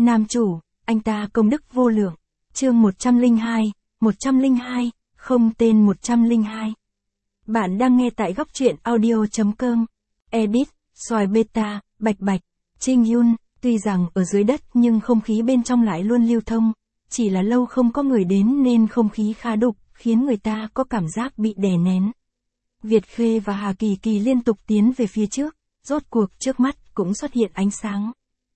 Nam chủ, anh ta công đức vô lượng. Chương 102, không tên 102. Bạn đang nghe tại góc truyện audio.com. Edit, Xoài Beta, Bạch Bạch, Trinh Yun. Tuy rằng ở dưới đất nhưng không khí bên trong lại luôn lưu thông. Chỉ là lâu không có người đến nên không khí khá đục, khiến người ta có cảm giác bị đè nén. Việt Khê và Hà Kỳ Kỳ liên tục tiến về phía trước, rốt cuộc trước mắt cũng xuất hiện ánh sáng.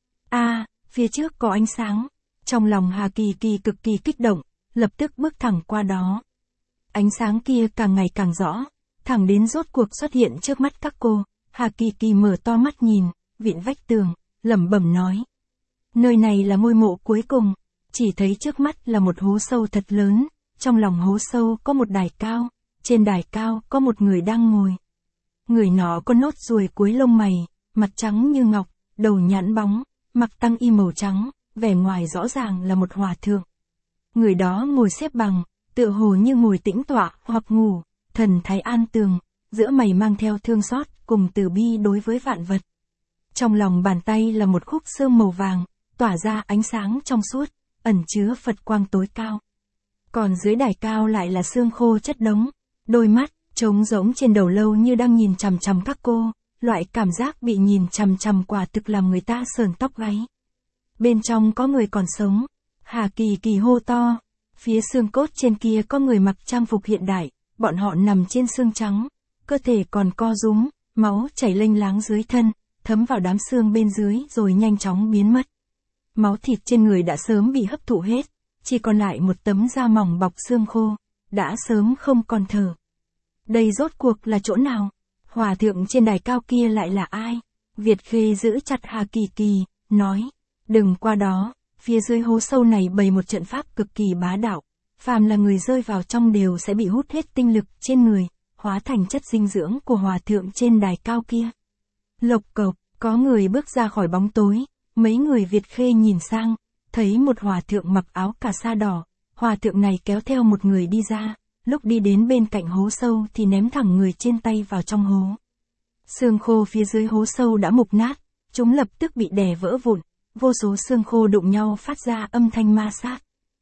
Phía trước có ánh sáng. Trong lòng Hà Kỳ Kỳ cực kỳ kích động, lập tức bước thẳng qua đó. Ánh sáng kia càng ngày càng rõ, thẳng đến rốt cuộc xuất hiện trước mắt các cô. Hà Kỳ Kỳ mở to mắt nhìn, vịn vách tường, lẩm bẩm nói. Nơi này là ngôi mộ cuối cùng, chỉ thấy trước mắt là một hố sâu thật lớn, trong lòng hố sâu có một đài cao, trên đài cao có một người đang ngồi. Người nọ có nốt ruồi cuối lông mày, mặt trắng như ngọc, đầu nhẵn bóng, mặc tăng y màu trắng, vẻ ngoài rõ ràng là một hòa thượng. Người đó ngồi xếp bằng, tựa hồ như ngồi tĩnh tọa hoặc ngủ, thần thái an tường, giữa mày mang theo thương xót cùng từ bi đối với vạn vật. Trong lòng bàn tay là một khúc xương màu vàng, tỏa ra ánh sáng trong suốt, ẩn chứa Phật quang tối cao. Còn dưới đài cao lại là xương khô chất đống, đôi mắt trống rỗng trên đầu lâu như đang nhìn chằm chằm các cô, loại cảm giác bị nhìn chằm chằm quả thực làm người ta sởn tóc gáy. Bên trong có người còn sống. Hà Kỳ Kỳ hô to. Phía xương cốt trên kia có người mặc trang phục hiện đại, bọn họ nằm trên xương trắng, cơ thể còn co rúm, máu chảy lênh láng dưới thân, thấm vào đám xương bên dưới rồi nhanh chóng biến mất. Máu thịt trên người đã sớm bị hấp thụ hết, chỉ còn lại một tấm da mỏng bọc xương khô, đã sớm không còn thở. Đây rốt cuộc là chỗ nào? Hòa thượng trên đài cao kia lại là ai? Việt Khê giữ chặt Hà Kỳ Kỳ, nói. Đừng qua đó, phía dưới hố sâu này bày một trận pháp cực kỳ bá đạo. Phàm là người rơi vào trong đều sẽ bị hút hết tinh lực trên người, hóa thành chất dinh dưỡng của hòa thượng trên đài cao kia. Lộc cộc, có người bước ra khỏi bóng tối, mấy người Việt Khê nhìn sang, thấy một hòa thượng mặc áo cà sa đỏ. Hòa thượng này kéo theo một người đi ra, lúc đi đến bên cạnh hố sâu thì ném thẳng người trên tay vào trong hố. Xương khô phía dưới hố sâu đã mục nát, chúng lập tức bị đè vỡ vụn. Vô số xương khô đụng nhau phát ra âm thanh ma sát.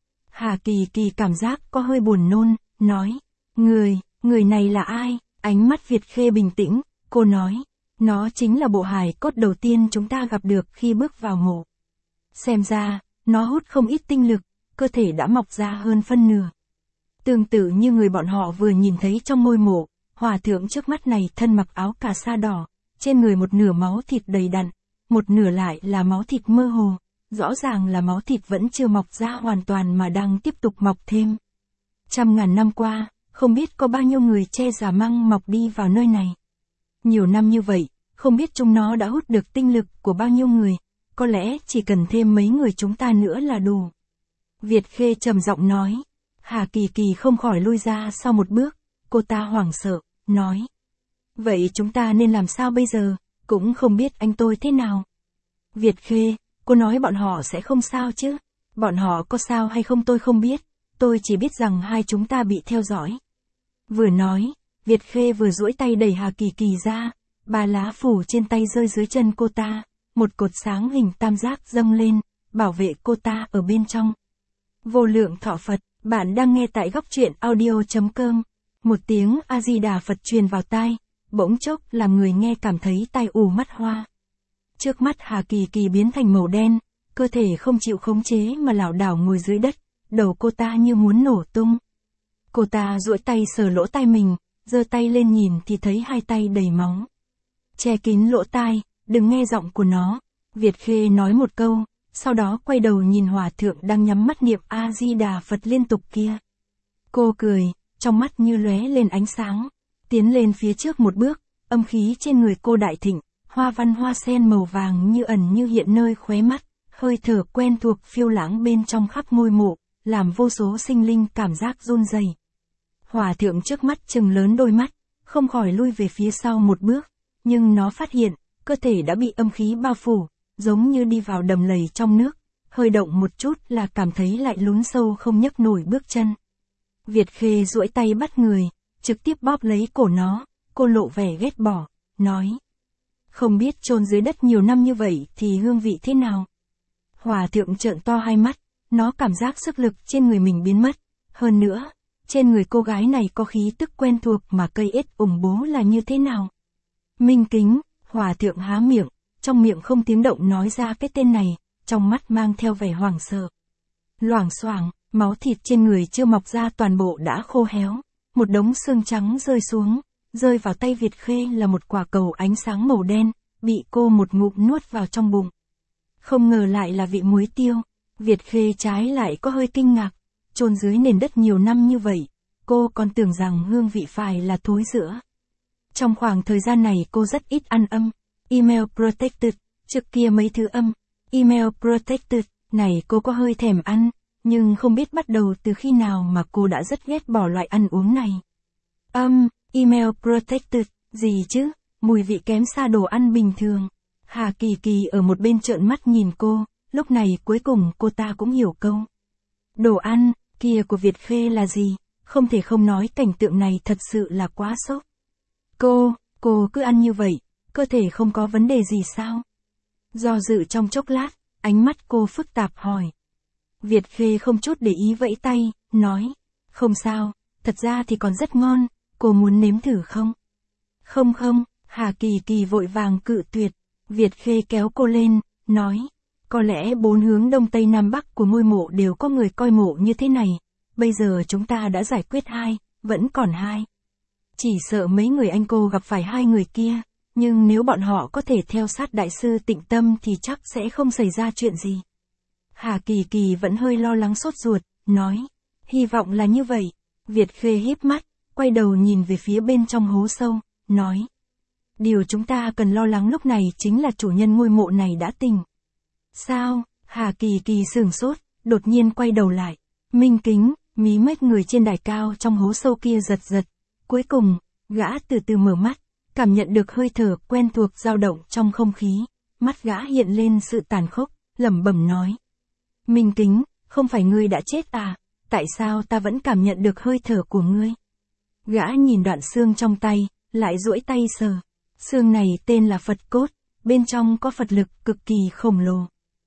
Hà Kỳ Kỳ cảm giác có hơi buồn nôn, nói. Người này là ai? Ánh mắt Việt Khê bình tĩnh, cô nói. Nó chính là bộ hài cốt đầu tiên chúng ta gặp được khi bước vào mộ. Xem ra, nó hút không ít tinh lực, cơ thể đã mọc ra hơn phân nửa. Tương tự như người bọn họ vừa nhìn thấy trong ngôi mộ, hòa thượng trước mắt này thân mặc áo cà sa đỏ, trên người một nửa máu thịt đầy đặn. Một nửa lại là máu thịt mơ hồ, rõ ràng là máu thịt vẫn chưa mọc ra hoàn toàn mà đang tiếp tục mọc thêm. Trăm ngàn năm qua, không biết có bao nhiêu người che giả măng mọc đi vào nơi này. Nhiều năm như vậy, không biết chúng nó đã hút được tinh lực của bao nhiêu người, có lẽ chỉ cần thêm mấy người chúng ta nữa là đủ. Việt Khê trầm giọng nói. Hà Kỳ Kỳ không khỏi lui ra sau một bước, cô ta hoảng sợ, nói. Vậy chúng ta nên làm sao bây giờ? Cũng không biết anh tôi thế nào. Việt Khê, cô nói bọn họ sẽ không sao chứ? Bọn họ có sao hay không tôi không biết, tôi chỉ biết rằng hai chúng ta bị theo dõi. Vừa nói, Việt Khê vừa duỗi tay đẩy Hà Kỳ Kỳ ra, 3 lá phủ trên tay rơi dưới chân cô ta, một cột sáng hình tam giác dâng lên, bảo vệ cô ta ở bên trong. Vô lượng thọ Phật, bạn đang nghe tại góc truyện audio.com. Một tiếng A-di-đà Phật truyền vào tai. Bỗng chốc làm người nghe cảm thấy tai ù mắt hoa. Trước mắt Hà Kỳ Kỳ biến thành màu đen, cơ thể không chịu khống chế mà lảo đảo ngồi dưới đất, đầu cô ta như muốn nổ tung. Cô ta duỗi tay sờ lỗ tai mình, giơ tay lên nhìn thì thấy hai tay đầy máu. Che kín lỗ tai, đừng nghe giọng của nó. Việt Khê nói một câu, sau đó quay đầu nhìn hòa thượng đang nhắm mắt niệm A-di-đà Phật liên tục kia. Cô cười, trong mắt như lóe lên ánh sáng. Tiến lên phía trước một bước, âm khí trên người cô đại thịnh, hoa văn hoa sen màu vàng như ẩn như hiện nơi khóe mắt, hơi thở quen thuộc phiêu lãng bên trong khắp ngôi mộ, làm vô số sinh linh cảm giác run rẩy. Hòa thượng trước mắt trừng lớn đôi mắt, không khỏi lui về phía sau một bước, nhưng nó phát hiện, cơ thể đã bị âm khí bao phủ, giống như đi vào đầm lầy trong nước, hơi động một chút là cảm thấy lại lún sâu không nhấc nổi bước chân. Việt Khê duỗi tay bắt người, trực tiếp bóp lấy cổ nó, cô lộ vẻ ghét bỏ, nói. Không biết chôn dưới đất nhiều năm như vậy thì hương vị thế nào? Hòa thượng trợn to hai mắt, nó cảm giác sức lực trên người mình biến mất. Hơn nữa, trên người cô gái này có khí tức quen thuộc mà cây ết ủng bố là như thế nào. Minh Kính, hòa thượng há miệng, trong miệng không tiếng động nói ra cái tên này, trong mắt mang theo vẻ hoảng sợ. Loảng xoảng, máu thịt trên người chưa mọc ra toàn bộ đã khô héo, một đống xương trắng rơi xuống, rơi vào tay Việt Khê là một quả cầu ánh sáng màu đen, bị cô một ngụm nuốt vào trong bụng. Không ngờ lại là vị muối tiêu, Việt Khê trái lại có hơi kinh ngạc, chôn dưới nền đất nhiều năm như vậy, cô còn tưởng rằng hương vị phải là thối rữa. Trong khoảng thời gian này cô rất ít ăn âm, email protected, trước kia mấy thứ âm, email protected, này cô có hơi thèm ăn, nhưng không biết bắt đầu từ khi nào mà cô đã rất ghét bỏ loại ăn uống này. Email protected, gì chứ, mùi vị kém xa đồ ăn bình thường. Hà Kỳ Kỳ ở một bên trợn mắt nhìn cô, lúc này cuối cùng cô ta cũng hiểu câu. Đồ ăn, kia của Việt Khê là gì, không thể không nói cảnh tượng này thật sự là quá sốc. Cô cứ ăn như vậy, cơ thể không có vấn đề gì sao? Do dự trong chốc lát, ánh mắt cô phức tạp hỏi. Việt Khê không chút để ý vẫy tay, nói, không sao, thật ra thì còn rất ngon, cô muốn nếm thử không? Không, Hà Kỳ Kỳ vội vàng cự tuyệt, Việt Khê kéo cô lên, nói, có lẽ 4 hướng đông tây nam bắc của ngôi mộ đều có người coi mộ như thế này, bây giờ chúng ta đã giải quyết 2, vẫn còn 2. Chỉ sợ mấy người anh cô gặp phải 2 người kia, nhưng nếu bọn họ có thể theo sát đại sư Tịnh Tâm thì chắc sẽ không xảy ra chuyện gì. Hà Kỳ Kỳ vẫn hơi lo lắng sốt ruột, nói, hy vọng là như vậy. Việt Khê híp mắt, quay đầu nhìn về phía bên trong hố sâu, nói, điều chúng ta cần lo lắng lúc này chính là chủ nhân ngôi mộ này đã tỉnh. Sao? Hà Kỳ Kỳ sửng sốt, đột nhiên quay đầu lại. Minh Kính, mí mắt người trên đài cao trong hố sâu kia giật giật. Cuối cùng, gã từ từ mở mắt, cảm nhận được hơi thở quen thuộc dao động trong không khí. Mắt gã hiện lên sự tàn khốc, lẩm bẩm nói. Minh Kính, không phải ngươi đã chết à? Tại sao ta vẫn cảm nhận được hơi thở của ngươi? Gã nhìn đoạn xương trong tay, lại duỗi tay sờ. Xương này tên là Phật cốt, bên trong có Phật lực cực kỳ khổng lồ.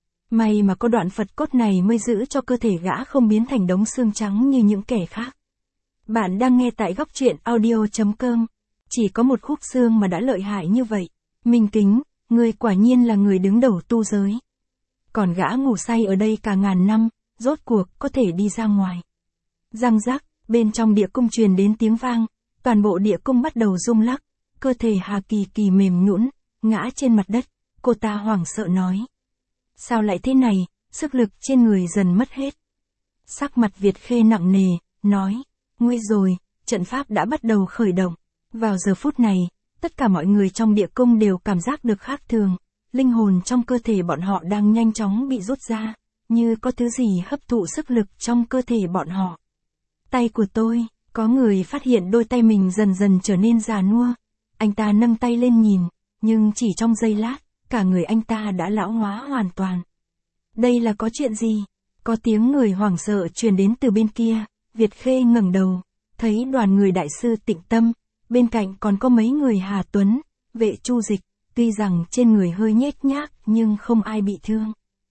May mà có đoạn Phật cốt này mới giữ cho cơ thể gã không biến thành đống xương trắng như những kẻ khác. Bạn đang nghe tại góc truyện audio.com. Chỉ có một khúc xương mà đã lợi hại như vậy. Minh Kính, ngươi quả nhiên là người đứng đầu tu giới. Còn gã ngủ say ở đây cả ngàn năm, rốt cuộc có thể đi ra ngoài. Răng rắc, bên trong địa cung truyền đến tiếng vang, toàn bộ địa cung bắt đầu rung lắc, cơ thể Hà Kỳ Kỳ mềm nhũn, ngã trên mặt đất, cô ta hoảng sợ nói. Sao lại thế này, sức lực trên người dần mất hết. Sắc mặt Việt Khê nặng nề, nói, nguy rồi, trận pháp đã bắt đầu khởi động. Vào giờ phút này, tất cả mọi người trong địa cung đều cảm giác được khác thường, linh hồn trong cơ thể bọn họ đang nhanh chóng bị rút ra, như có thứ gì hấp thụ sức lực trong cơ thể bọn họ. Tay của tôi, có người phát hiện đôi tay mình dần dần trở nên già nua. Anh ta nâng tay lên nhìn, nhưng chỉ trong giây lát, cả người anh ta đã lão hóa hoàn toàn. Đây là có chuyện gì? Có tiếng người hoảng sợ truyền đến từ bên kia. Việt Khê ngẩng đầu, thấy đoàn người đại sư Tịnh Tâm, bên cạnh còn có mấy người Hà Tuấn, Vệ Chu Dịch, tuy rằng trên người hơi nhếch nhác nhưng không ai bị thương.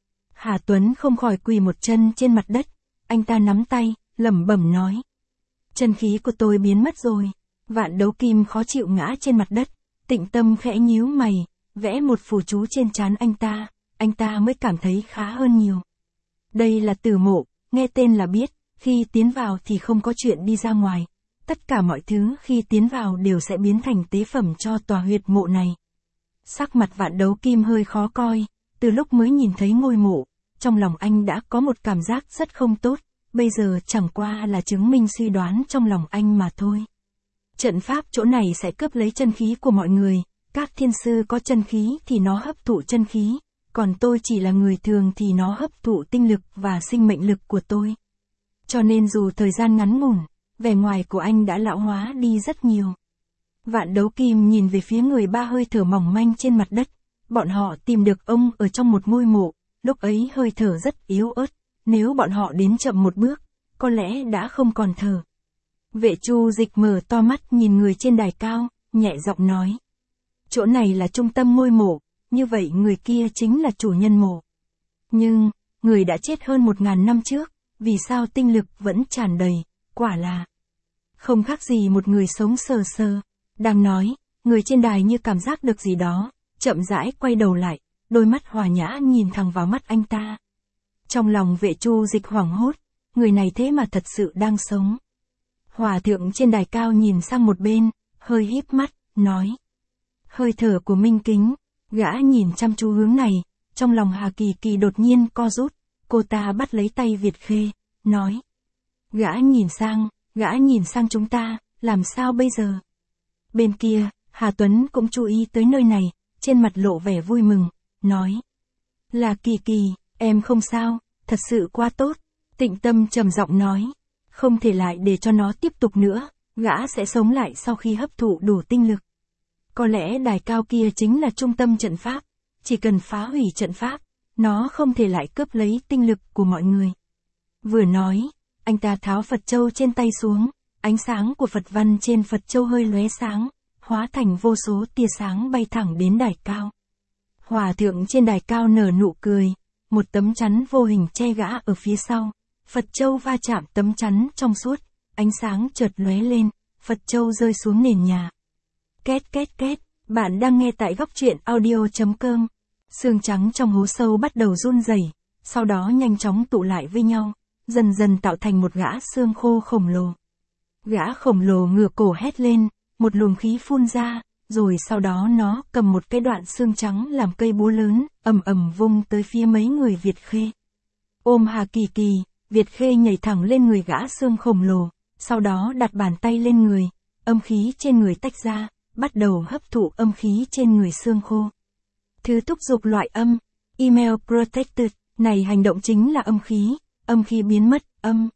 Hà Tuấn không khỏi quỳ một chân trên mặt đất, anh ta nắm tay, lẩm bẩm nói. Chân khí của tôi biến mất rồi. Vạn Đấu Kim khó chịu ngã trên mặt đất, Tịnh Tâm khẽ nhíu mày, vẽ một phù chú trên trán anh ta mới cảm thấy khá hơn nhiều. Đây là tử mộ, nghe tên là biết, khi tiến vào thì không có chuyện đi ra ngoài. Tất cả mọi thứ khi tiến vào đều sẽ biến thành tế phẩm cho tòa huyệt mộ này. Sắc mặt Vạn Đấu Kim hơi khó coi, từ lúc mới nhìn thấy ngôi mộ, trong lòng anh đã có một cảm giác rất không tốt, bây giờ chẳng qua là chứng minh suy đoán trong lòng anh mà thôi. Trận pháp chỗ này sẽ cướp lấy chân khí của mọi người, các thiên sư có chân khí thì nó hấp thụ chân khí, còn tôi chỉ là người thường thì nó hấp thụ tinh lực và sinh mệnh lực của tôi. Cho nên dù thời gian ngắn ngủn, vẻ ngoài của anh đã lão hóa đi rất nhiều. Vạn Đấu Kim nhìn về phía người ba hơi thở mỏng manh trên mặt đất, bọn họ tìm được ông ở trong một ngôi mộ, lúc ấy hơi thở rất yếu ớt, nếu bọn họ đến chậm một bước, có lẽ đã không còn thở. Vệ Chu Dịch mở to mắt nhìn người trên đài cao, nhẹ giọng nói. Chỗ này là trung tâm ngôi mộ, như vậy người kia chính là chủ nhân mộ. Nhưng, người đã chết hơn 1000 năm trước, vì sao tinh lực vẫn tràn đầy, quả là không khác gì một người sống sờ sờ. Đang nói, người trên đài như cảm giác được gì đó, chậm rãi quay đầu lại, đôi mắt hòa nhã nhìn thẳng vào mắt anh ta. Trong lòng Vệ Chu Dịch hoảng hốt, người này thế mà thật sự đang sống. Hòa thượng trên đài cao nhìn sang một bên, hơi híp mắt, nói. Hơi thở của Minh Kính, gã nhìn chăm chú hướng này, trong lòng Hà Kỳ Kỳ đột nhiên co rút, cô ta bắt lấy tay Việt Khê, nói. Gã nhìn sang chúng ta, làm sao bây giờ? Bên kia, Hà Tuấn cũng chú ý tới nơi này, trên mặt lộ vẻ vui mừng, nói. Là Kỳ Kỳ, em không sao, thật sự quá tốt. Tịnh Tâm trầm giọng nói. Không thể lại để cho nó tiếp tục nữa, gã sẽ sống lại sau khi hấp thụ đủ tinh lực. Có lẽ đài cao kia chính là trung tâm trận pháp, chỉ cần phá hủy trận pháp, nó không thể lại cướp lấy tinh lực của mọi người. Vừa nói, anh ta tháo Phật châu trên tay xuống, ánh sáng của Phật văn trên Phật châu hơi lóe sáng, hóa thành vô số tia sáng bay thẳng đến đài cao. Hòa thượng trên đài cao nở nụ cười, một tấm chắn vô hình che gã ở phía sau. Phật châu va chạm tấm chắn trong suốt, ánh sáng chợt lóe lên, Phật châu rơi xuống nền nhà. Két két két, bạn đang nghe tại góc truyện audio.com. Xương trắng trong hố sâu bắt đầu run rẩy, sau đó nhanh chóng tụ lại với nhau, dần dần tạo thành một gã xương khô khổng lồ. Gã khổng lồ ngửa cổ hét lên, một luồng khí phun ra, rồi sau đó nó cầm một cái đoạn xương trắng làm cây búa lớn, ầm ầm vung tới phía mấy người Việt Khê. Ôm Hà Kỳ Kỳ, Việt Khê nhảy thẳng lên người gã xương khổng lồ, sau đó đặt bàn tay lên người, âm khí trên người tách ra, bắt đầu hấp thụ âm khí trên người xương khô. Thứ thúc giục loại âm, email protected, này hành động chính là âm khí biến mất,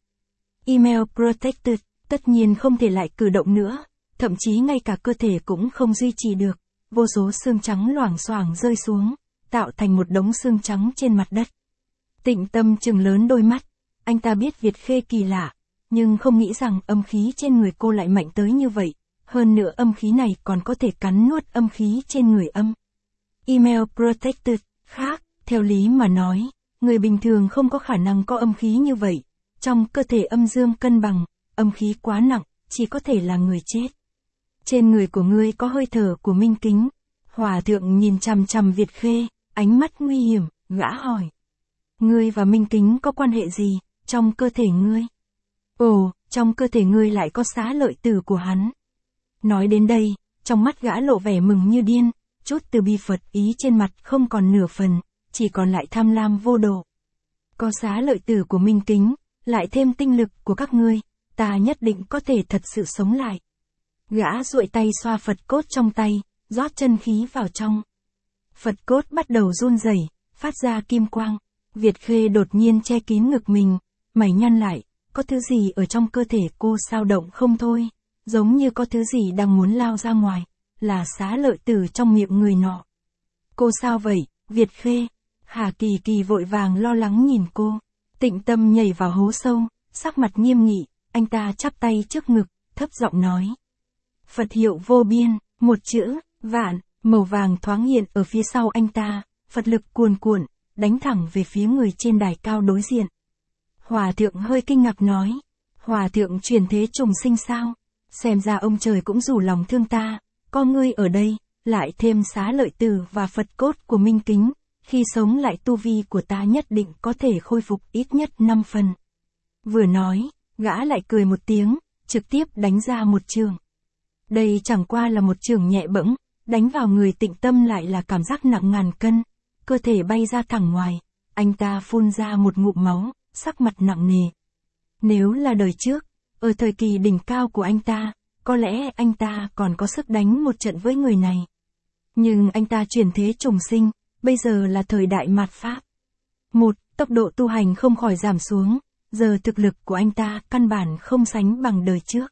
email protected, tất nhiên không thể lại cử động nữa, thậm chí ngay cả cơ thể cũng không duy trì được, vô số xương trắng loảng xoảng rơi xuống, tạo thành một đống xương trắng trên mặt đất. Tịnh Tâm trừng lớn đôi mắt, anh ta biết Việt Khê kỳ lạ, nhưng không nghĩ rằng âm khí trên người cô lại mạnh tới như vậy, hơn nữa âm khí này còn có thể cắn nuốt âm khí trên người âm. Email protected, khác, theo lý mà nói, người bình thường không có khả năng có âm khí như vậy, trong cơ thể âm dương cân bằng, âm khí quá nặng, chỉ có thể là người chết. Trên người của ngươi có hơi thở của Minh Kính. Hòa thượng nhìn chằm chằm Việt Khê, ánh mắt nguy hiểm, gã hỏi. Ngươi và Minh Kính có quan hệ gì, trong cơ thể ngươi? Ồ, trong cơ thể ngươi lại có xá lợi tử của hắn. Nói đến đây, trong mắt gã lộ vẻ mừng như điên, chút từ bi Phật ý trên mặt không còn nửa phần, chỉ còn lại tham lam vô độ. Có xá lợi tử của Minh Kính, lại thêm tinh lực của các ngươi, ta nhất định có thể thật sự sống lại. Gã duỗi tay xoa Phật cốt trong tay, rót chân khí vào trong. Phật cốt bắt đầu run rẩy, phát ra kim quang. Việt Khê đột nhiên che kín ngực mình, mày nhăn lại, có thứ gì ở trong cơ thể cô xao động không thôi, giống như có thứ gì đang muốn lao ra ngoài, là xá lợi tử trong miệng người nọ. Cô sao vậy, Việt Khê? Hà Kỳ Kỳ vội vàng lo lắng nhìn cô. Tịnh Tâm nhảy vào hố sâu, sắc mặt nghiêm nghị, anh ta chắp tay trước ngực, thấp giọng nói. Phật hiệu vô biên, một chữ, vạn, màu vàng thoáng hiện ở phía sau anh ta, Phật lực cuồn cuộn, đánh thẳng về phía người trên đài cao đối diện. Hòa thượng hơi kinh ngạc nói, Hòa thượng truyền thế trùng sinh sao? Xem ra ông trời cũng rủ lòng thương ta, có ngươi ở đây, lại thêm xá lợi tử và Phật cốt của Minh Kính, khi sống lại tu vi của ta nhất định có thể khôi phục ít nhất 5 phần. Vừa nói, gã lại cười một tiếng, trực tiếp đánh ra một trường. Đây chẳng qua là một trường nhẹ bẫng, đánh vào người Tịnh Tâm lại là cảm giác nặng ngàn cân, cơ thể bay ra thẳng ngoài, anh ta phun ra một ngụm máu, sắc mặt nặng nề. Nếu là đời trước, ở thời kỳ đỉnh cao của anh ta, có lẽ anh ta còn có sức đánh một trận với người này. Nhưng anh ta chuyển thế trùng sinh, bây giờ là thời đại mạt Pháp. Tốc độ tu hành không khỏi giảm xuống, giờ thực lực của anh ta căn bản không sánh bằng đời trước.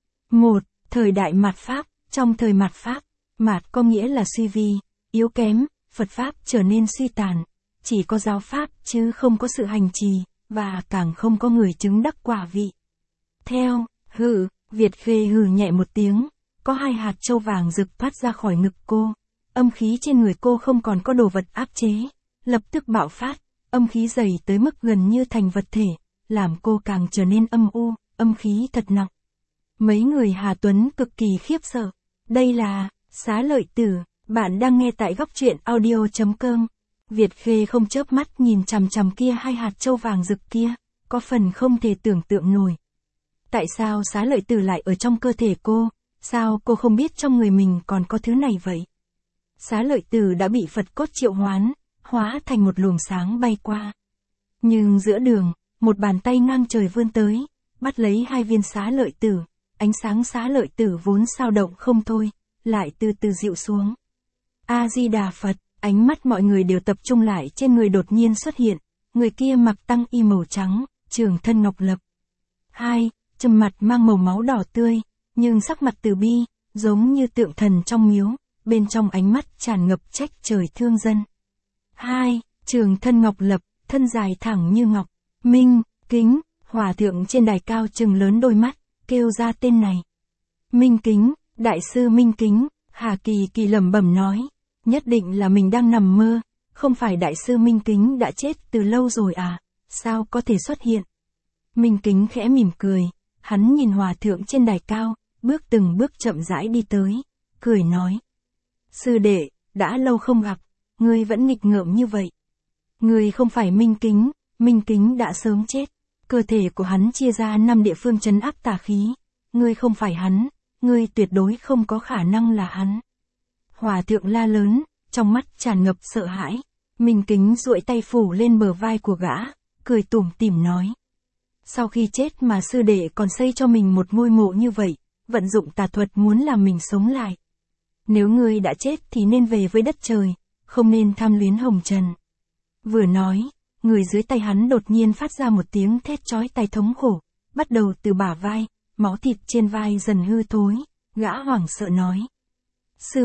Thời đại mạt Pháp, trong thời mạt Pháp, mạt có nghĩa là suy vi, yếu kém, Phật Pháp trở nên suy tàn, chỉ có giáo Pháp chứ không có sự hành trì, và càng không có người chứng đắc quả vị. Việt Khê hừ nhẹ một tiếng, có 2 hạt châu vàng rực thoát ra khỏi ngực cô, âm khí trên người cô không còn có đồ vật áp chế, lập tức bạo phát, âm khí dày tới mức gần như thành vật thể, làm cô càng trở nên âm u, âm khí thật nặng. Mấy người Hà Tuấn cực kỳ khiếp sợ. Đây là Xá Lợi Tử, bạn đang nghe tại góc truyện audio.com. Việt Khê không chớp mắt nhìn chằm chằm kia hai hạt châu vàng rực kia, có phần không thể tưởng tượng nổi. Tại sao Xá Lợi Tử lại ở trong cơ thể cô? Sao cô không biết trong người mình còn có thứ này vậy? Xá Lợi Tử đã bị Phật cốt triệu hoán, hóa thành một luồng sáng bay qua. Nhưng giữa đường, một bàn tay ngang trời vươn tới, bắt lấy hai viên Xá Lợi Tử, ánh sáng Xá Lợi Tử vốn sao động không thôi, lại từ từ dịu xuống. A-di-đà Phật, ánh mắt mọi người đều tập trung lại trên người đột nhiên xuất hiện, người kia mặc tăng y màu trắng, trường thân ngọc lập. Trầm mặt mang màu máu đỏ tươi, nhưng sắc mặt từ bi, giống như tượng thần trong miếu, bên trong ánh mắt tràn ngập trách trời thương dân. Trường thân ngọc lập, thân dài thẳng như ngọc. Minh Kính, hòa thượng trên đài cao trừng lớn đôi mắt, kêu ra tên này. Minh Kính, đại sư Minh Kính, Hà Kỳ Kỳ lẩm bẩm nói, nhất định là mình đang nằm mơ, không phải đại sư Minh Kính đã chết từ lâu rồi à, sao có thể xuất hiện? Minh Kính khẽ mỉm cười, hắn nhìn hòa thượng trên đài cao, từng bước chậm rãi đi tới, cười nói. Sư đệ, đã lâu không gặp, ngươi vẫn nghịch ngợm như vậy. Ngươi không phải Minh Kính đã sớm chết. Cơ thể của hắn chia ra 5 địa phương trấn áp tà khí. Ngươi không phải hắn, ngươi tuyệt đối không có khả năng là hắn. Hòa thượng la lớn, trong mắt tràn ngập sợ hãi. Minh Kính duỗi tay phủ lên bờ vai của gã, cười tủm tỉm nói. Sau khi chết mà sư đệ còn xây cho mình một ngôi mộ như vậy, vận dụng tà thuật muốn làm mình sống lại. Nếu ngươi đã chết thì nên về với đất trời, không nên tham luyến hồng trần. Vừa nói, người dưới tay hắn đột nhiên phát ra một tiếng thét chói tai thống khổ, bắt đầu từ bả vai, máu thịt trên vai dần hư thối, gã hoảng sợ nói. Sư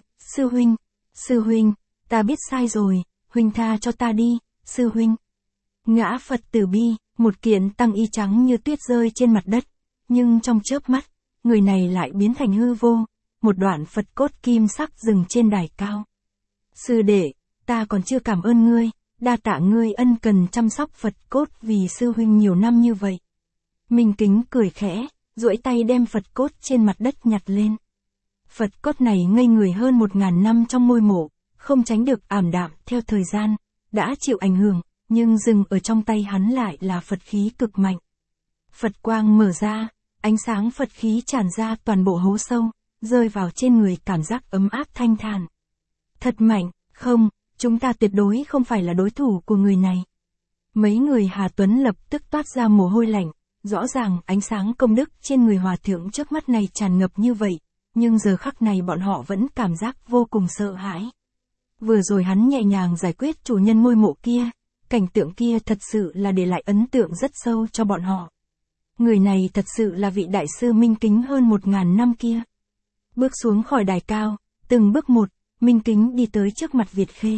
huynh, ta biết sai rồi, huynh tha cho ta đi, sư huynh. Ngã Phật từ bi, một kiện tăng y trắng như tuyết rơi trên mặt đất, nhưng trong chớp mắt, người này lại biến thành hư vô, một đoạn Phật cốt kim sắc dừng trên đài cao. Sư đệ, ta còn chưa cảm ơn ngươi, đa tạ ngươi ân cần chăm sóc Phật cốt vì sư huynh nhiều năm như vậy. Minh Kính cười khẽ, duỗi tay đem Phật cốt trên mặt đất nhặt lên. Phật cốt này ngây người hơn 1000 năm trong ngôi mộ, không tránh được ảm đạm theo thời gian, đã chịu ảnh hưởng, nhưng dừng ở trong tay hắn lại là Phật khí cực mạnh. Phật quang mở ra, ánh sáng Phật khí tràn ra toàn bộ hố sâu, rơi vào trên người cảm giác ấm áp thanh thản. Thật mạnh, không, chúng ta tuyệt đối không phải là đối thủ của người này. Mấy người Hà Tuấn lập tức toát ra mồ hôi lạnh, rõ ràng ánh sáng công đức trên người hòa thượng trước mắt này tràn ngập như vậy, nhưng giờ khắc này bọn họ vẫn cảm giác vô cùng sợ hãi. Vừa rồi hắn nhẹ nhàng giải quyết chủ nhân ngôi mộ kia, cảnh tượng kia thật sự là để lại ấn tượng rất sâu cho bọn họ. Người này thật sự là vị đại sư Minh Kính hơn 1000 năm kia. Bước xuống khỏi đài cao, từng bước một, Minh Kính đi tới trước mặt Việt Khê.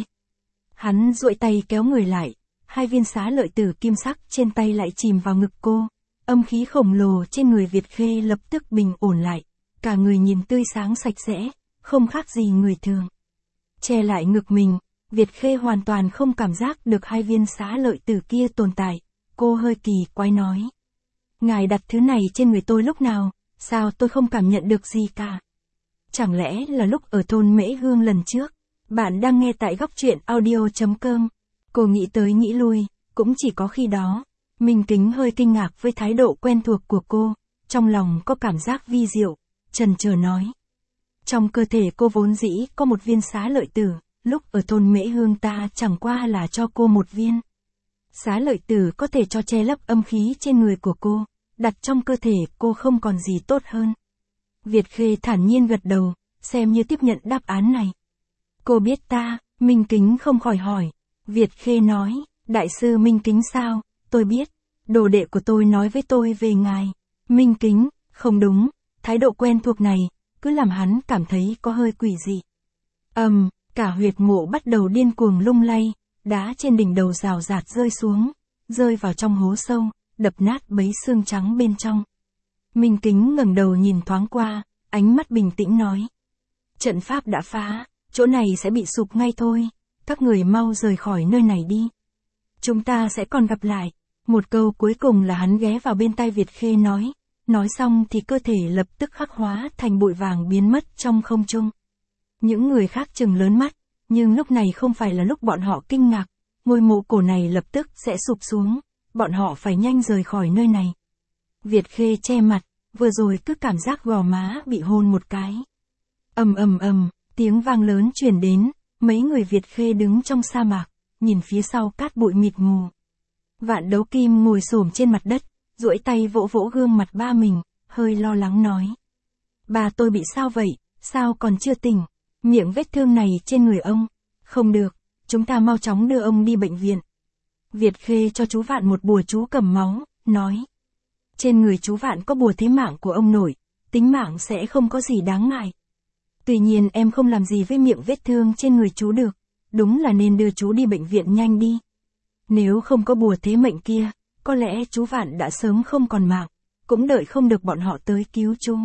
Hắn duỗi tay kéo người lại, hai viên Xá Lợi Tử kim sắc trên tay lại chìm vào ngực cô, âm khí khổng lồ trên người Việt Khê lập tức bình ổn lại, cả người nhìn tươi sáng sạch sẽ, không khác gì người thường. Che lại ngực mình, Việt Khê hoàn toàn không cảm giác được hai viên Xá Lợi Tử kia tồn tại, cô hơi kỳ quái nói. Ngài đặt thứ này trên người tôi lúc nào, sao tôi không cảm nhận được gì cả? Chẳng lẽ là lúc ở thôn Mễ Hương lần trước? Bạn đang nghe tại góc truyện audio.com. Cô nghĩ tới nghĩ lui, cũng chỉ có khi đó. Minh Kính hơi kinh ngạc với thái độ quen thuộc của cô, trong lòng có cảm giác vi diệu, chần chờ nói. Trong cơ thể cô vốn dĩ có một viên Xá Lợi Tử, lúc ở thôn Mễ Hương ta chẳng qua là cho cô một viên. Xá Lợi Tử có thể cho che lấp âm khí trên người của cô, đặt trong cơ thể cô không còn gì tốt hơn. Việt Khê thản nhiên gật đầu, xem như tiếp nhận đáp án này. Cô biết ta, Minh Kính không khỏi hỏi. Việt Khê nói, đại sư Minh Kính sao, tôi biết, đồ đệ của tôi nói với tôi về ngài. Minh Kính, không đúng, thái độ quen thuộc này, cứ làm hắn cảm thấy có hơi quỷ dị. Cả huyệt mộ bắt đầu điên cuồng lung lay, đá trên đỉnh đầu rào rạt rơi xuống, rơi vào trong hố sâu, đập nát bấy xương trắng bên trong. Minh Kính ngẩng đầu nhìn thoáng qua, ánh mắt bình tĩnh nói. Trận pháp đã phá, chỗ này sẽ bị sụp ngay thôi, các người mau rời khỏi nơi này đi. Chúng ta sẽ còn gặp lại. Một câu cuối cùng là hắn ghé vào bên tai Việt Khê nói xong thì cơ thể lập tức khắc hóa thành bụi vàng biến mất trong không trung. Những người khác trừng lớn mắt, nhưng lúc này không phải là lúc bọn họ kinh ngạc, ngôi mộ cổ này lập tức sẽ sụp xuống, bọn họ phải nhanh rời khỏi nơi này. Việt Khê che mặt, vừa rồi cứ cảm giác gò má bị hôn một cái. Ầm ầm ầm, tiếng vang lớn truyền đến, mấy người Việt Khê đứng trong sa mạc, nhìn phía sau cát bụi mịt mù. Vạn Đấu Kim ngồi xổm trên mặt đất, duỗi tay vỗ vỗ gương mặt ba mình, hơi lo lắng nói. Ba tôi bị sao vậy, sao còn chưa tỉnh, miệng vết thương này trên người ông. Không được, chúng ta mau chóng đưa ông đi bệnh viện. Việt Khê cho chú Vạn một bùa chú cầm máu, nói. Trên người chú Vạn có bùa thế mạng của ông nội, tính mạng sẽ không có gì đáng ngại. Tuy nhiên em không làm gì với miệng vết thương trên người chú được, đúng là nên đưa chú đi bệnh viện nhanh đi. Nếu không có bùa thế mệnh kia, có lẽ chú Vạn đã sớm không còn mạng, cũng đợi không được bọn họ tới cứu chú.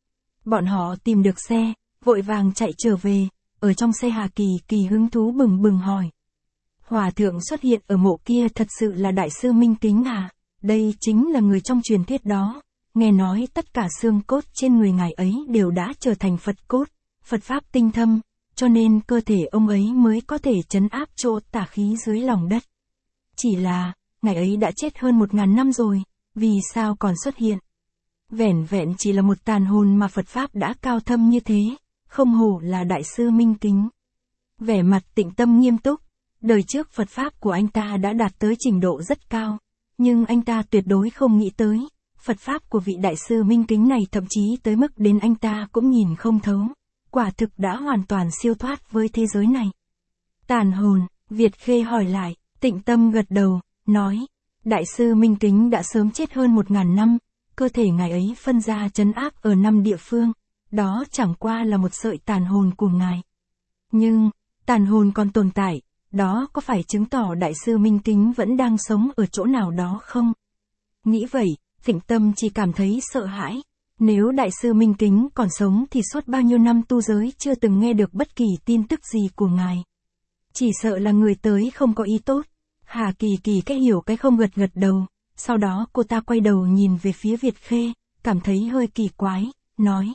Bọn họ tìm được xe, vội vàng chạy trở về, ở trong xe Hà Kỳ Kỳ hứng thú bừng bừng hỏi. Hòa thượng xuất hiện ở mộ kia thật sự là Đại sư Minh Kính à? Đây chính là người trong truyền thuyết đó. Nghe nói tất cả xương cốt trên người ngài ấy đều đã trở thành Phật cốt, Phật pháp tinh thâm, cho nên cơ thể ông ấy mới có thể trấn áp chỗ tà khí dưới lòng đất. Chỉ là, ngài ấy đã chết hơn 1000 năm rồi, vì sao còn xuất hiện? Vẻn vẹn chỉ là một tàn hồn mà Phật pháp đã cao thâm như thế, không hổ là Đại sư Minh Kính. Vẻ mặt Tịnh Tâm nghiêm túc, đời trước Phật pháp của anh ta đã đạt tới trình độ rất cao, nhưng anh ta tuyệt đối không nghĩ tới, Phật pháp của vị Đại sư Minh Kính này thậm chí tới mức đến anh ta cũng nhìn không thấu, quả thực đã hoàn toàn siêu thoát với thế giới này. Tàn hồn, Việt Khê hỏi lại, Tịnh Tâm gật đầu, nói, Đại sư Minh Kính đã sớm chết hơn 1000 năm, cơ thể ngài ấy phân ra trấn áp ở 5 địa phương, đó chẳng qua là một sợi tàn hồn của ngài. Nhưng, tàn hồn còn tồn tại, đó có phải chứng tỏ Đại sư Minh Kính vẫn đang sống ở chỗ nào đó không? Nghĩ vậy, Tịnh Tâm chỉ cảm thấy sợ hãi. Nếu Đại sư Minh Kính còn sống thì suốt bao nhiêu năm tu giới chưa từng nghe được bất kỳ tin tức gì của ngài. Chỉ sợ là người tới không có ý tốt. Hà Kỳ Kỳ cái hiểu cái không gật gật đầu. Sau đó cô ta quay đầu nhìn về phía Việt Khê, cảm thấy hơi kỳ quái, nói.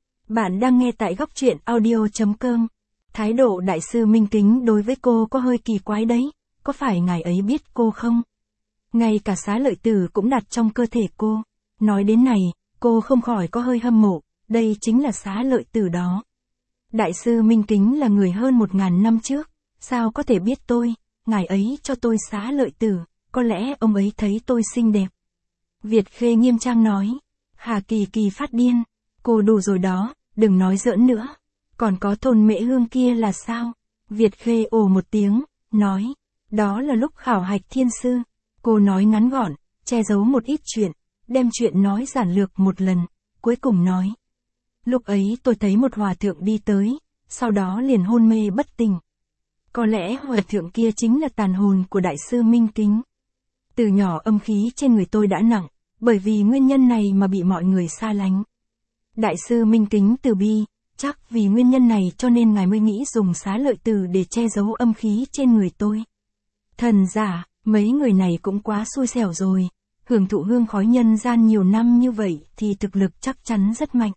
Bạn đang nghe tại góc truyện audio.com. Thái độ Đại sư Minh Kính đối với cô có hơi kỳ quái đấy, có phải ngài ấy biết cô không? Ngay cả Xá Lợi Tử cũng đặt trong cơ thể cô. Nói đến này, cô không khỏi có hơi hâm mộ, đây chính là Xá Lợi Tử đó. Đại sư Minh Kính là người hơn 1000 năm trước, sao có thể biết tôi, ngài ấy cho tôi Xá Lợi Tử, có lẽ ông ấy thấy tôi xinh đẹp. Việt Khê nghiêm trang nói, Hà Kỳ Kỳ phát điên, cô đủ rồi đó, đừng nói giỡn nữa. Còn có Thôn Mễ Hương kia là sao? Việt Khê ồ một tiếng, nói, đó là lúc khảo hạch thiên sư. Cô nói ngắn gọn, che giấu một ít chuyện, đem chuyện nói giản lược một lần, cuối cùng nói. Lúc ấy tôi thấy một hòa thượng đi tới, sau đó liền hôn mê bất tỉnh. Có lẽ hòa thượng kia chính là tàn hồn của Đại sư Minh Kính. Từ nhỏ âm khí trên người tôi đã nặng, bởi vì nguyên nhân này mà bị mọi người xa lánh. Đại sư Minh Kính từ bi, chắc vì nguyên nhân này cho nên ngài mới nghĩ dùng Xá Lợi Tử để che giấu âm khí trên người tôi. Thần giả, mấy người này cũng quá xui xẻo rồi, hưởng thụ hương khói nhân gian nhiều năm như vậy thì thực lực chắc chắn rất mạnh.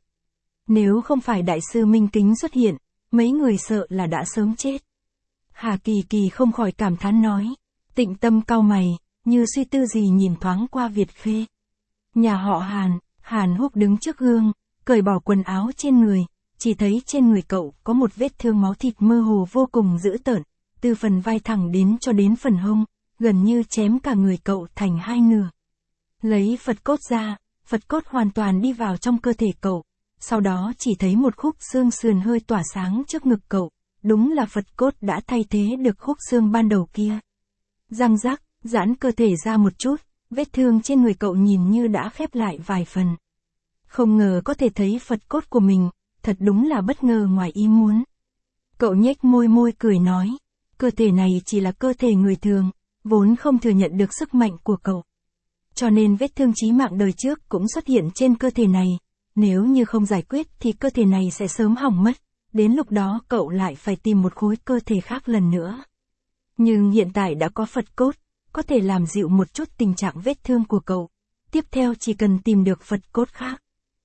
Nếu không phải Đại sư Minh Kính xuất hiện, mấy người sợ là đã sớm chết. Hà Kỳ Kỳ không khỏi cảm thán nói, Tịnh Tâm cau mày, như suy tư gì nhìn thoáng qua Việt Khê. Nhà họ Hàn, Hàn Húc đứng trước gương, cởi bỏ quần áo trên người, chỉ thấy trên người cậu có một vết thương máu thịt mơ hồ vô cùng dữ tợn, từ phần vai thẳng đến cho đến phần hông, gần như chém cả người cậu thành hai nửa. Lấy Phật cốt ra, Phật cốt hoàn toàn đi vào trong cơ thể cậu, sau đó chỉ thấy một khúc xương sườn hơi tỏa sáng trước ngực cậu, đúng là Phật cốt đã thay thế được khúc xương ban đầu kia. Răng rắc, giãn cơ thể ra một chút, vết thương trên người cậu nhìn như đã khép lại vài phần. Không ngờ có thể thấy Phật cốt của mình, thật đúng là bất ngờ ngoài ý muốn. Cậu nhếch môi cười nói, cơ thể này chỉ là cơ thể người thường, vốn không thừa nhận được sức mạnh của cậu. Cho nên vết thương chí mạng đời trước cũng xuất hiện trên cơ thể này, nếu như không giải quyết thì cơ thể này sẽ sớm hỏng mất, đến lúc đó cậu lại phải tìm một khối cơ thể khác lần nữa. Nhưng hiện tại đã có Phật cốt, có thể làm dịu một chút tình trạng vết thương của cậu. Tiếp theo chỉ cần tìm được vật cốt khác.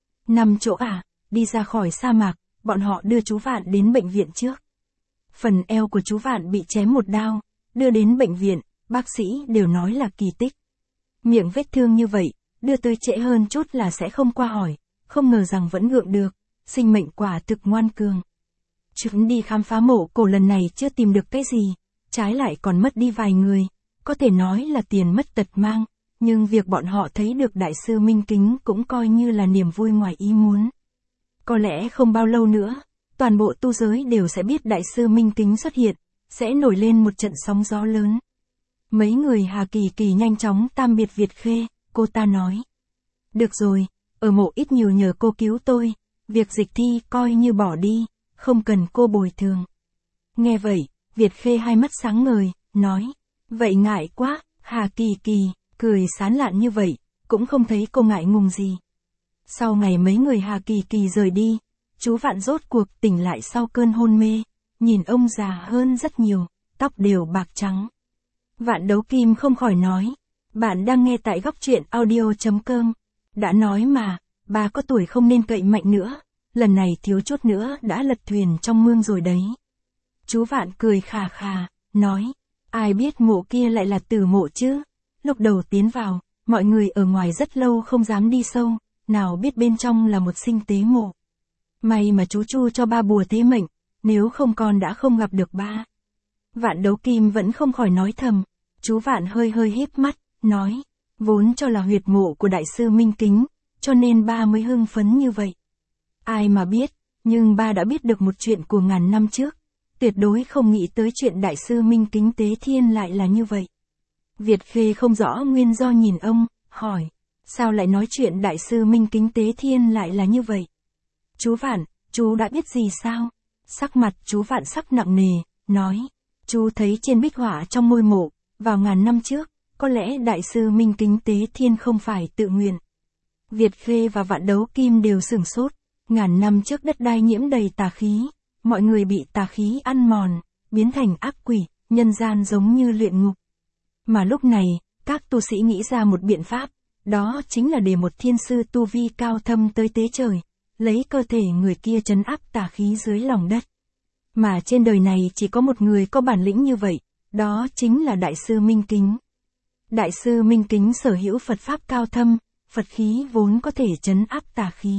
5 chỗ à, đi ra khỏi sa mạc, bọn họ đưa chú Vạn đến bệnh viện trước. Phần eo của chú Vạn bị chém một đao, đưa đến bệnh viện, bác sĩ đều nói là kỳ tích. Miệng vết thương như vậy, đưa tới trễ hơn chút là sẽ không qua hỏi, không ngờ rằng vẫn gượng được, sinh mệnh quả thực ngoan cường. Chuyến đi khám phá mộ cổ lần này chưa tìm được cái gì, trái lại còn mất đi vài người, có thể nói là tiền mất tật mang, nhưng việc bọn họ thấy được đại sư Minh Kính cũng coi như là niềm vui ngoài ý muốn. Có lẽ không bao lâu nữa, toàn bộ tu giới đều sẽ biết đại sư Minh Kính xuất hiện, sẽ nổi lên một trận sóng gió lớn. Mấy người Hà Kỳ Kỳ nhanh chóng tam biệt Việt Khê, cô ta nói. Được rồi, ở mộ ít nhiều nhờ cô cứu tôi, việc dịch thi coi như bỏ đi, không cần cô bồi thường. Nghe vậy, Việt Khê hai mắt sáng ngời, nói. Vậy ngại quá, Hà Kỳ Kỳ, cười sán lạn như vậy, cũng không thấy cô ngại ngùng gì. Sau ngày mấy người Hà Kỳ Kỳ rời đi, chú Vạn rốt cuộc tỉnh lại sau cơn hôn mê, nhìn ông già hơn rất nhiều, tóc đều bạc trắng. Vạn Đấu Kim không khỏi nói, bạn đang nghe tại góc truyện audio.com. Đã nói mà, bà có tuổi không nên cậy mạnh nữa, lần này thiếu chút nữa đã lật thuyền trong mương rồi đấy. Chú Vạn cười khà khà, nói, ai biết mộ kia lại là Tử mộ chứ, lúc đầu tiến vào, mọi người ở ngoài rất lâu không dám đi sâu, nào biết bên trong là một sinh tế mộ. May mà chú Chu cho ba bùa thế mệnh, nếu không con đã không gặp được ba. Vạn Đấu Kim vẫn không khỏi nói thầm, chú Vạn hơi hơi híp mắt, nói, vốn cho là huyệt mộ của đại sư Minh Kính, cho nên ba mới hưng phấn như vậy. Ai mà biết, nhưng ba đã biết được một chuyện của ngàn năm trước, tuyệt đối không nghĩ tới chuyện đại sư Minh Kính tế thiên lại là như vậy. Việt Khê không rõ nguyên do nhìn ông, hỏi, sao lại nói chuyện đại sư Minh Kính tế thiên lại là như vậy? Chú Vạn, chú đã biết gì sao? Sắc mặt chú Vạn sắc nặng nề, nói, chú thấy trên bích họa trong ngôi mộ, vào ngàn năm trước, có lẽ đại sư Minh Kính tế thiên không phải tự nguyện. Việt Khê và Vạn Đấu Kim đều sửng sốt, ngàn năm trước đất đai nhiễm đầy tà khí, mọi người bị tà khí ăn mòn, biến thành ác quỷ, nhân gian giống như luyện ngục. Mà lúc này, các tu sĩ nghĩ ra một biện pháp, đó chính là để một thiên sư tu vi cao thâm tới tế trời, lấy cơ thể người kia trấn áp tà khí dưới lòng đất. Mà trên đời này chỉ có một người có bản lĩnh như vậy, đó chính là đại sư Minh Kính. Đại sư Minh Kính sở hữu Phật pháp cao thâm, Phật khí vốn có thể trấn áp tà khí.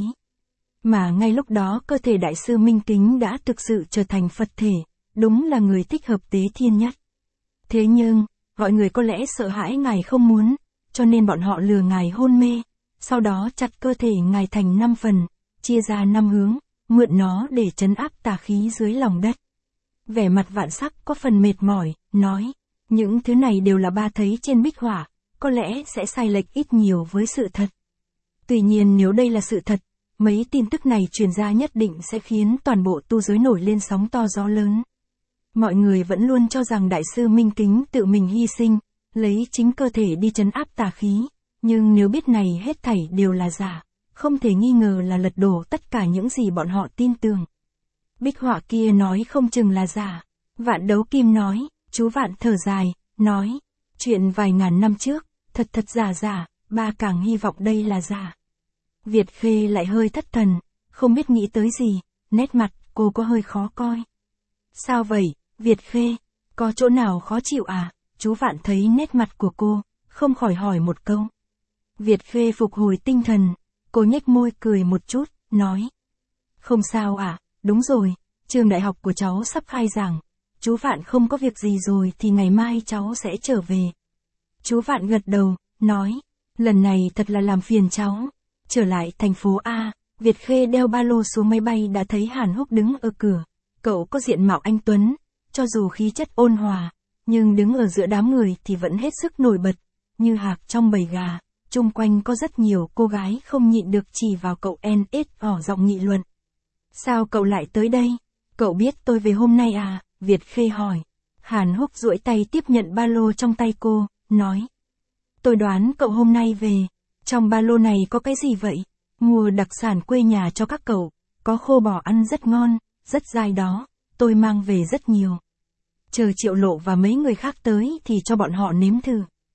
Mà ngay lúc đó cơ thể đại sư Minh Kính đã thực sự trở thành Phật thể, đúng là người thích hợp tế thiên nhất. Thế nhưng, gọi người có lẽ sợ hãi ngài không muốn, cho nên bọn họ lừa ngài hôn mê, sau đó chặt cơ thể ngài thành 5 phần, chia ra 5 hướng, mượn nó để trấn áp tà khí dưới lòng đất. Vẻ mặt Vạn Sắc có phần mệt mỏi, nói, những thứ này đều là ba thấy trên bích họa, có lẽ sẽ sai lệch ít nhiều với sự thật. Tuy nhiên nếu đây là sự thật, mấy tin tức này truyền ra nhất định sẽ khiến toàn bộ tu giới nổi lên sóng to gió lớn. Mọi người vẫn luôn cho rằng đại sư Minh Kính tự mình hy sinh, lấy chính cơ thể đi trấn áp tà khí, nhưng nếu biết này hết thảy đều là giả, không thể nghi ngờ là lật đổ tất cả những gì bọn họ tin tưởng. Bích họa kia nói không chừng là giả. Vạn Đấu Kim nói, chú Vạn thở dài, nói, chuyện vài ngàn năm trước, thật giả, ba càng hy vọng đây là giả. Việt Khê lại hơi thất thần, không biết nghĩ tới gì, nét mặt cô có hơi khó coi. Sao vậy, Việt Khê, có chỗ nào khó chịu à? Chú Vạn thấy nét mặt của cô, không khỏi hỏi một câu. Việt Khê phục hồi tinh thần, cô nhếch môi cười một chút, nói. Không sao à, đúng rồi, trường đại học của cháu sắp khai giảng. Chú Vạn không có việc gì rồi thì ngày mai cháu sẽ trở về. Chú Vạn gật đầu, nói, lần này thật là làm phiền cháu. Trở lại thành phố A, Việt Khê đeo ba lô xuống máy bay đã thấy Hàn Húc đứng ở cửa. Cậu có diện mạo anh tuấn, cho dù khí chất ôn hòa, nhưng đứng ở giữa đám người thì vẫn hết sức nổi bật, như hạc trong bầy gà. Chung quanh có rất nhiều cô gái không nhịn được chỉ vào cậu nhỏ giọng nghị luận. Sao cậu lại tới đây? Cậu biết tôi về hôm nay à? Việt Khê hỏi. Hàn Húc duỗi tay tiếp nhận ba lô trong tay cô, nói. Tôi đoán cậu hôm nay về. Trong ba lô này có cái gì vậy? Mua đặc sản quê nhà cho các cậu, có khô bò ăn rất ngon, rất dai đó, tôi mang về rất nhiều. Chờ Triệu Lộ và mấy người khác tới thì cho bọn họ nếm thử.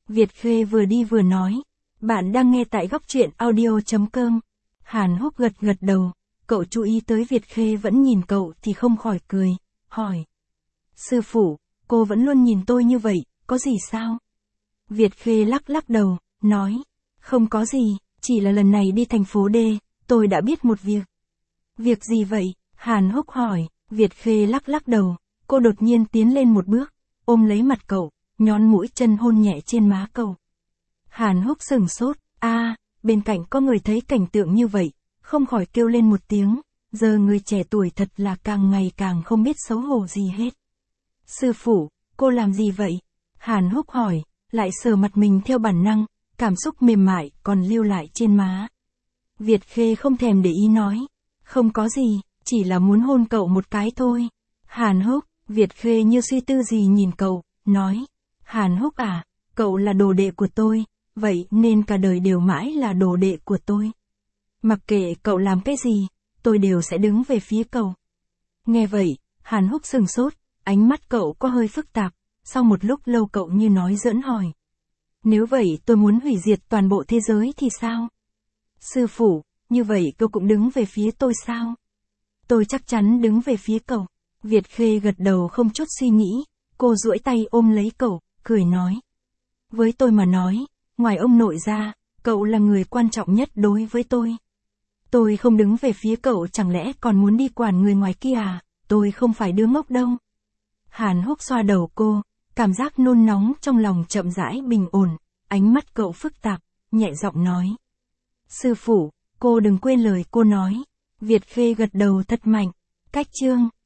Việt Khê vừa đi vừa nói. Bạn đang nghe tại góc truyện audio.com. Hàn Húc gật gật đầu, cậu chú ý tới Việt Khê vẫn nhìn cậu thì không khỏi cười, hỏi. Sư phụ, cô vẫn luôn nhìn tôi như vậy, có gì sao? Việt Khê lắc lắc đầu, nói. Không có gì, chỉ là lần này đi thành phố D, tôi đã biết một việc. Việc gì vậy? Hàn Húc hỏi. Việt Khê lắc lắc đầu, cô đột nhiên tiến lên một bước, ôm lấy mặt cậu, nhón mũi chân hôn nhẹ trên má cậu. Hàn Húc sửng sốt, bên cạnh có người thấy cảnh tượng như vậy, không khỏi kêu lên một tiếng, giờ người trẻ tuổi thật là càng ngày càng không biết xấu hổ gì hết. Sư phụ, cô làm gì vậy? Hàn Húc hỏi, lại sờ mặt mình theo bản năng, cảm xúc mềm mại còn lưu lại trên má. Việt Khê không thèm để ý nói, không có gì, chỉ là muốn hôn cậu một cái thôi. Hàn Húc, Việt Khê như suy tư gì nhìn cậu, nói, Hàn Húc à, cậu là đồ đệ của tôi, vậy nên cả đời đều mãi là đồ đệ của tôi. Mặc kệ cậu làm cái gì, tôi đều sẽ đứng về phía cậu. Nghe vậy, Hàn Húc sừng sốt, ánh mắt cậu có hơi phức tạp, sau một lúc lâu cậu như nói giỡn hỏi. Nếu vậy tôi muốn hủy diệt toàn bộ thế giới thì sao? Sư phụ, như vậy cậu cũng đứng về phía tôi sao? Tôi chắc chắn đứng về phía cậu. Việt Khê gật đầu không chút suy nghĩ, cô duỗi tay ôm lấy cậu, cười nói. Với tôi mà nói, ngoài ông nội ra, cậu là người quan trọng nhất đối với tôi. Tôi không đứng về phía cậu chẳng lẽ còn muốn đi quản người ngoài kia à, tôi không phải đứa ngốc đâu. Hàn Húc xoa đầu cô, cảm giác nôn nóng trong lòng chậm rãi bình ổn, ánh mắt cậu phức tạp, nhẹ giọng nói. Sư phụ, cô đừng quên lời cô nói. Việt Khê gật đầu thật mạnh. Cách chương